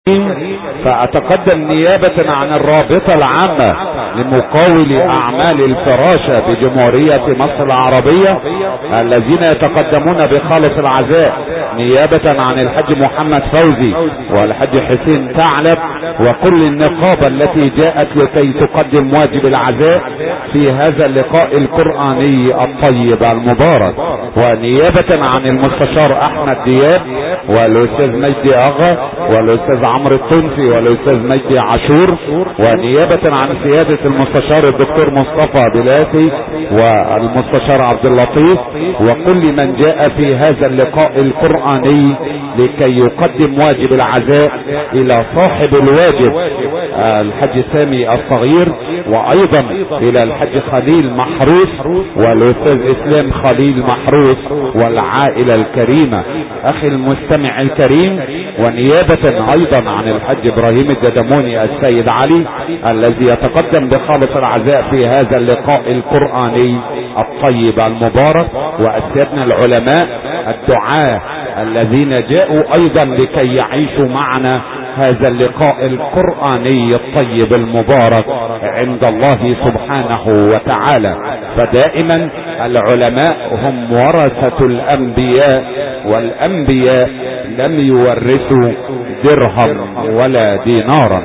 فأتقدم نيابة عن الرابطة العامة لمقاول أعمال الفراشة بجمهورية مصر العربية الذين يتقدمون بخالص العزاء نيابة عن الحاج محمد فوزي والحاج حسين ثعلب وكل النقابة التي جاءت لكي تقدم واجب العزاء في هذا اللقاء القرآني الطيب المبارك، ونيابة عن المستشار أحمد دياب والأستاذ مجدي أغا والأستاذ عمرو الطنفي والاستاذ مجدي عاشور، ونيابة عن سيادة المستشار الدكتور مصطفى بلاتي والمستشار عبد اللطيف وكل من جاء في هذا اللقاء القرآني لكي يقدم واجب العزاء الى صاحب الواجب الحاج سامي الصغير، وايضا الى الحاج خليل محروس والاستاذ اسلام خليل محروس والعائلة الكريمة اخي المستمع الكريم، ونيابة ايضا عن الحاج ابراهيم الددموني السيد علي الذي يتقدم بخالص العزاء في هذا اللقاء القرآني الطيب المبارك، واسيادنا العلماء الدعاة الذين جاءوا ايضا لكي يعيشوا معنا هذا اللقاء القرآني الطيب المبارك عند الله سبحانه وتعالى. فدائما العلماء هم ورثة الانبياء، والانبياء لم يورثوا درهم ولا دينارا.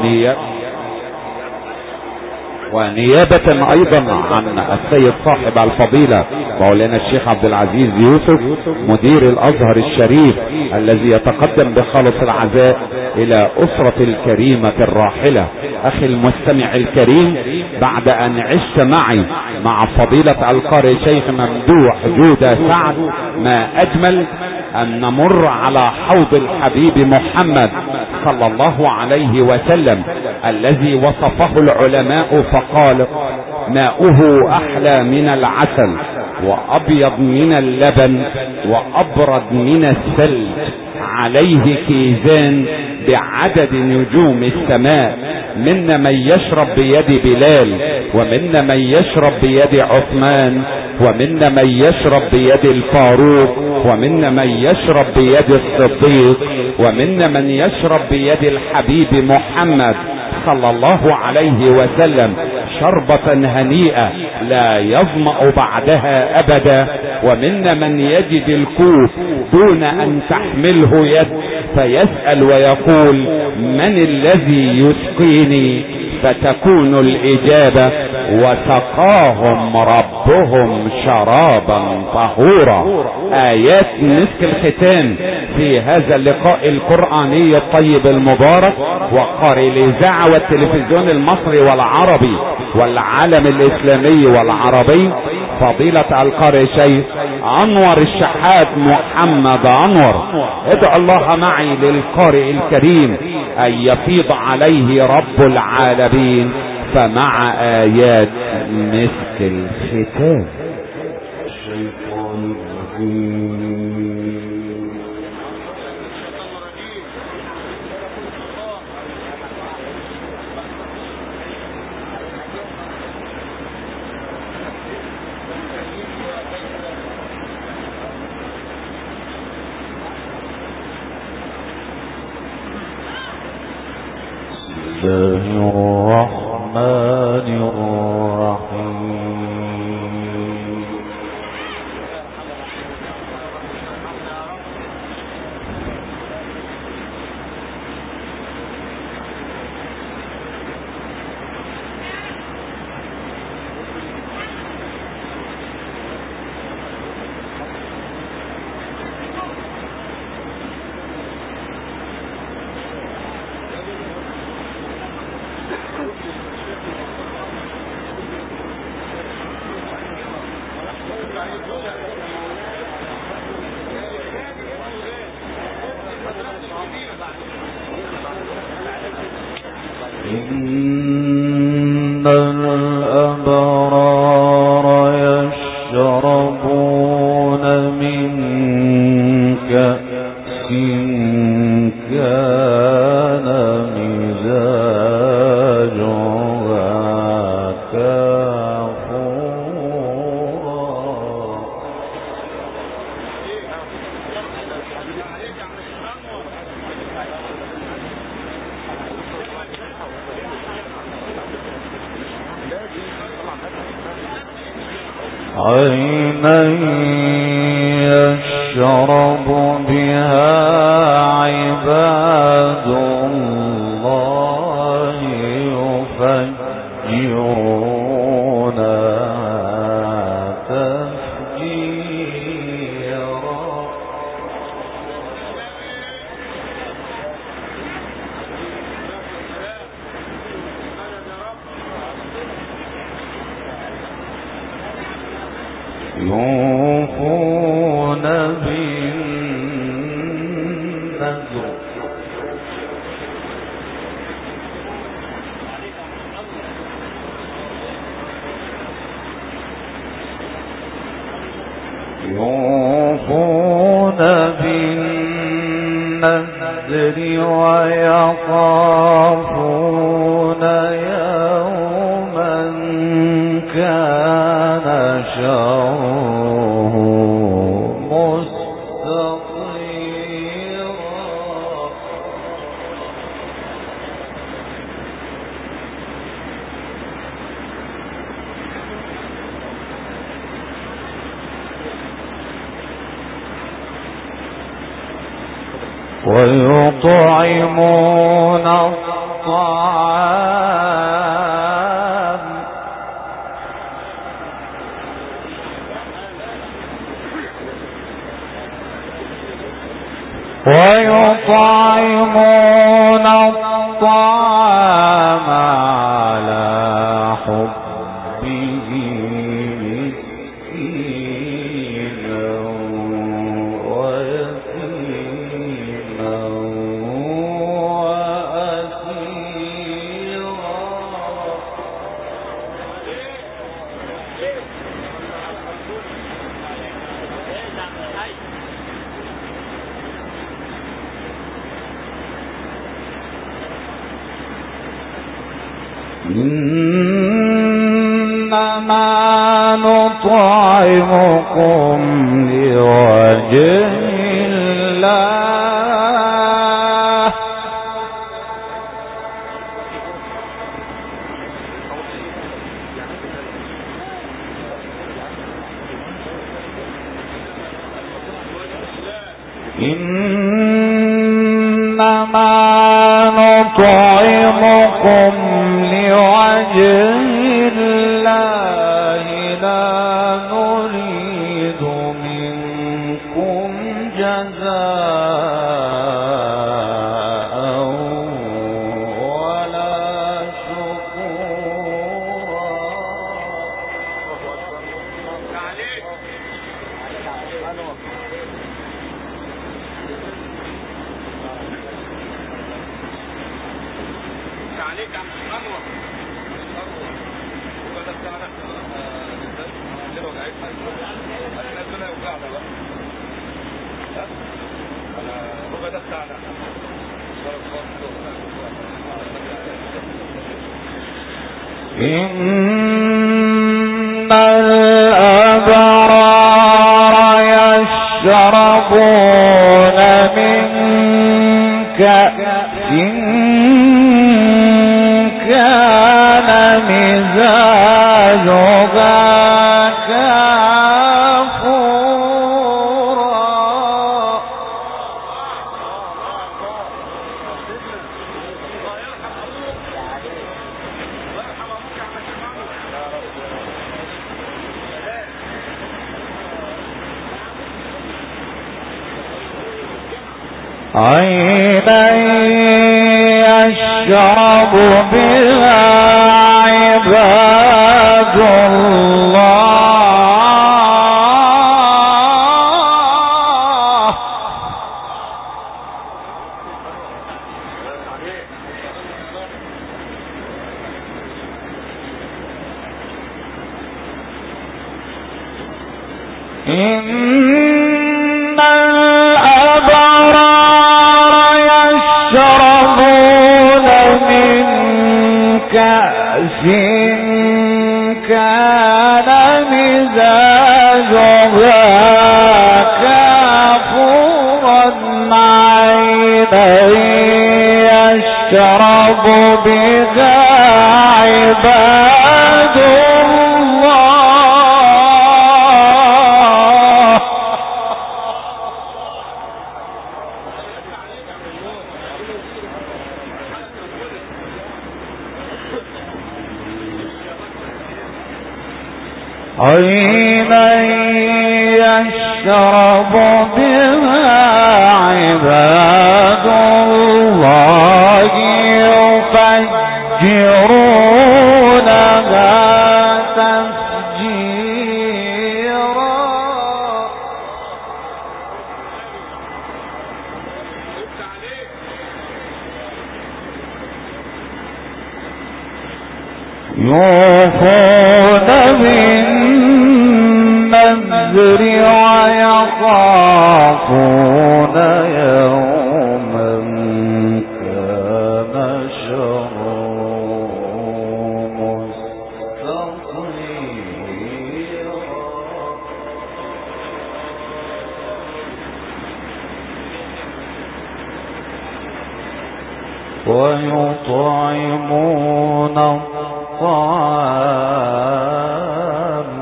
ونيابة ايضا عن السيد صاحب الفضيلة مولانا الشيخ عبد العزيز يوسف مدير الازهر الشريف الذي يتقدم بخالص العزاء الى اسرة الكريمة الراحلة. اخي المستمع الكريم، بعد ان عشت معي مع فضيلة القارئ شيخ ممدوح جودة سعد، ما اجمل ان نمر على حوض الحبيب محمد صلى الله عليه وسلم الذي وصفه العلماء فقال: ماؤه احلى من العسل وابيض من اللبن وابرد من الثلج، عليه كيزان بعدد نجوم السماء، منا من يشرب بيد بلال، ومنا من يشرب بيد عثمان، ومنا من يشرب بيد الفاروق، ومنا من يشرب بيد الصديق، ومنا من يشرب بيد الحبيب محمد صلى الله عليه وسلم شربة هنيئة لا يظمأ بعدها ابدا، ومنا من يجد الكوب دون ان تحمله يد فيسأل ويقول: من الذي يسقيني؟ فتكون الاجابة: وسقاهم ربهم شرابا طهورا. ايات مسك الختام في هذا اللقاء القرآني الطيب المبارك، وقارئ الاذاعة والتلفزيون المصري والعربي والعالم الاسلامي والعربي فضيلة القارئ شيخ انور الشحات محمد انور. ادعو الله معي للقارئ الكريم ان يفيض عليه رب العالمين، فمع ايات مسك الختام. الشيطان الرجيم. الله الرحمن الرحيم. إن الأبرار يشربون من كأس كان مزاجها كافورا. عينا يشرب بها عباد الله يفجرونها تفجيرا. يوفون بالنذر ويخافون يوما كان شره مستطيرا. ويطعمون الطعام على حبه مسكينا ويتيما إنما نطعمكم لوجه الله إنما نطعمكم لوجه الله لا نريد منكم جزاء ولا شكورا. إن الأبرار يشربون من كأس كان مزاجها كافورا. عينا يشرب بها عباد الله إن الأبرار يشربون من كأس كان مزاجها كافورا عينا يشرب بها عباد الله عينا يشرب بها عباد الله يفجرونها تفجيرا يوفون بالنذر ويخافون يوما كان شره مستطيرا ويطعمون الطعام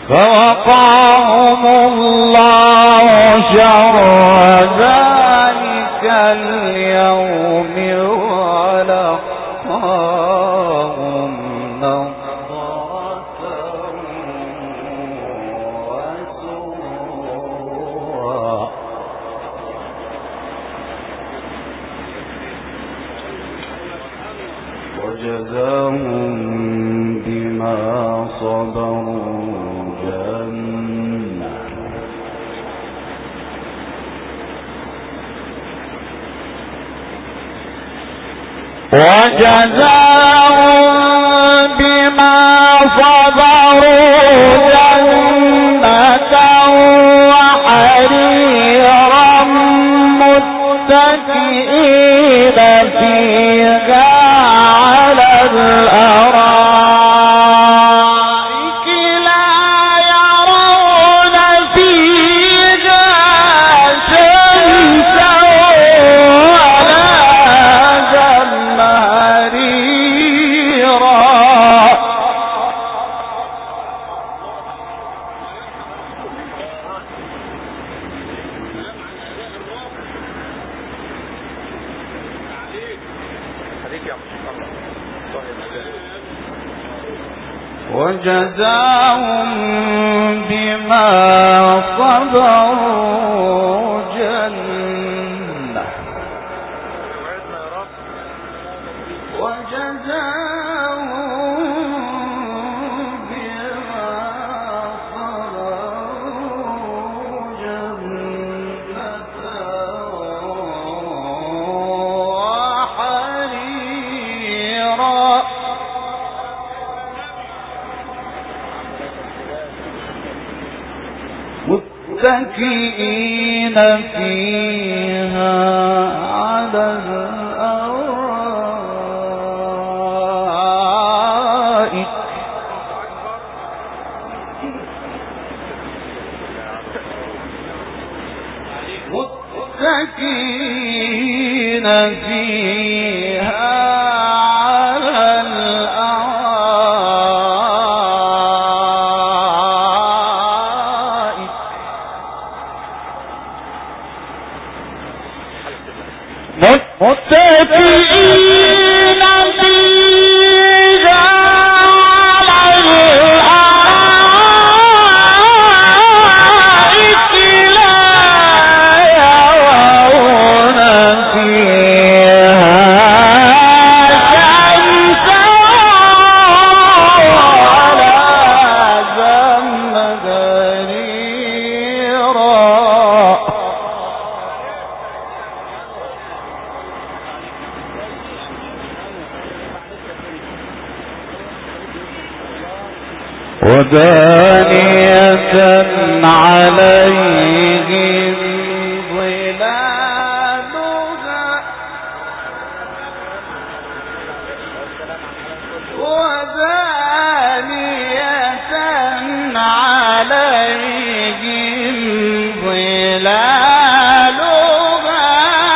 فوقاهم الله شر ذلك اليوم ولقاهم نضرة وسرورا وجزاهم بما صبروا جنة وجزاهم بما صبروا جنة وحريرا متكئين فيها على الأرائك لا يرون فيها شمسا ولا زمهريرا وجزاهم بما صبروا جنة وجزاهم بما صبروا جنة وحريرا متكئين فيها على الأرائك متكئين فيها على الأرائك متكئين فيها على الأرائك لا يرون فيها شمسا ولا زمهريرا ودانية عليهم ظلالها ودانية عليهم ظلالها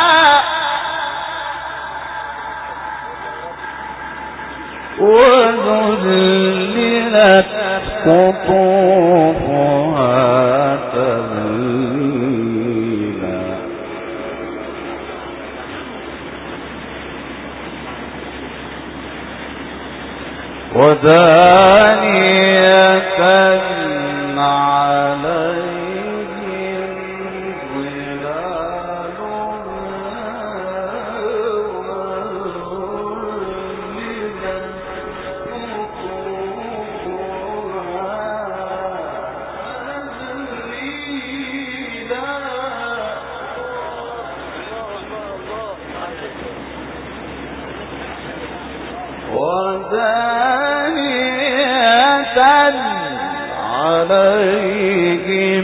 وذللت قطوفها تذليلا ودانية عليهم ودانية عليهم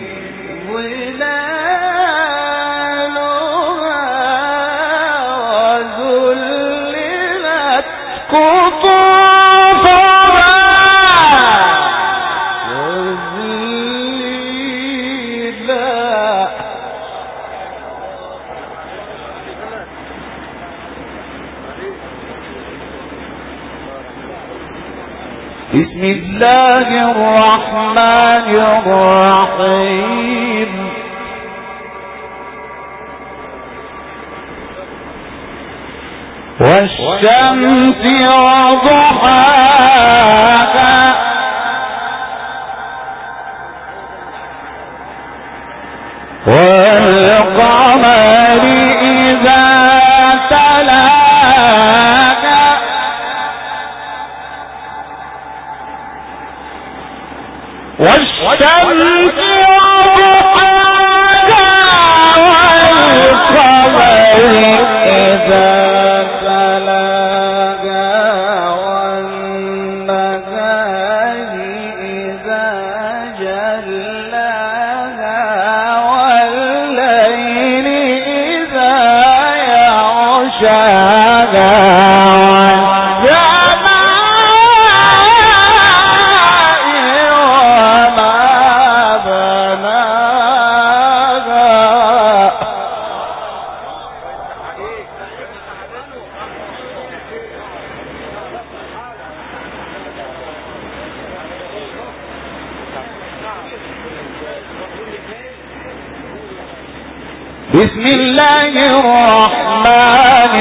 ظلالها وذللت قطوفها تذليلا بسم الله الرحمن الرحيم والشمس وضحاها والقمر إذا تلاها والشمس وضحاها والقمر إذا بسم الله الرحمن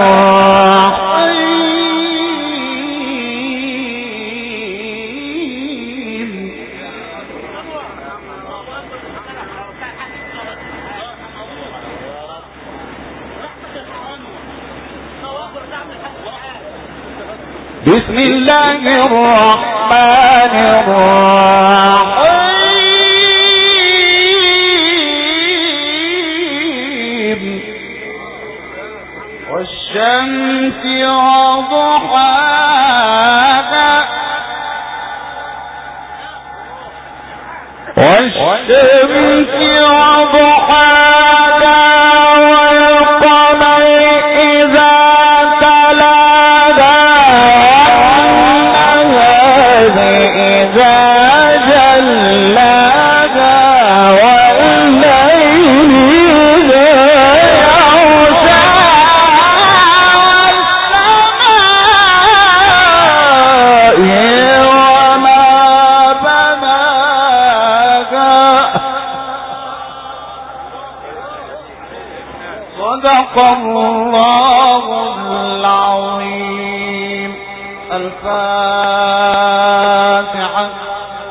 الرحيم بسم الله الرحمن الرحيم والشمس وضحاها والشمس وضحاها والقمر إذا تلاها والنهار إذا جلاها والليل إذا صدق الله العظيم. الفاتحة.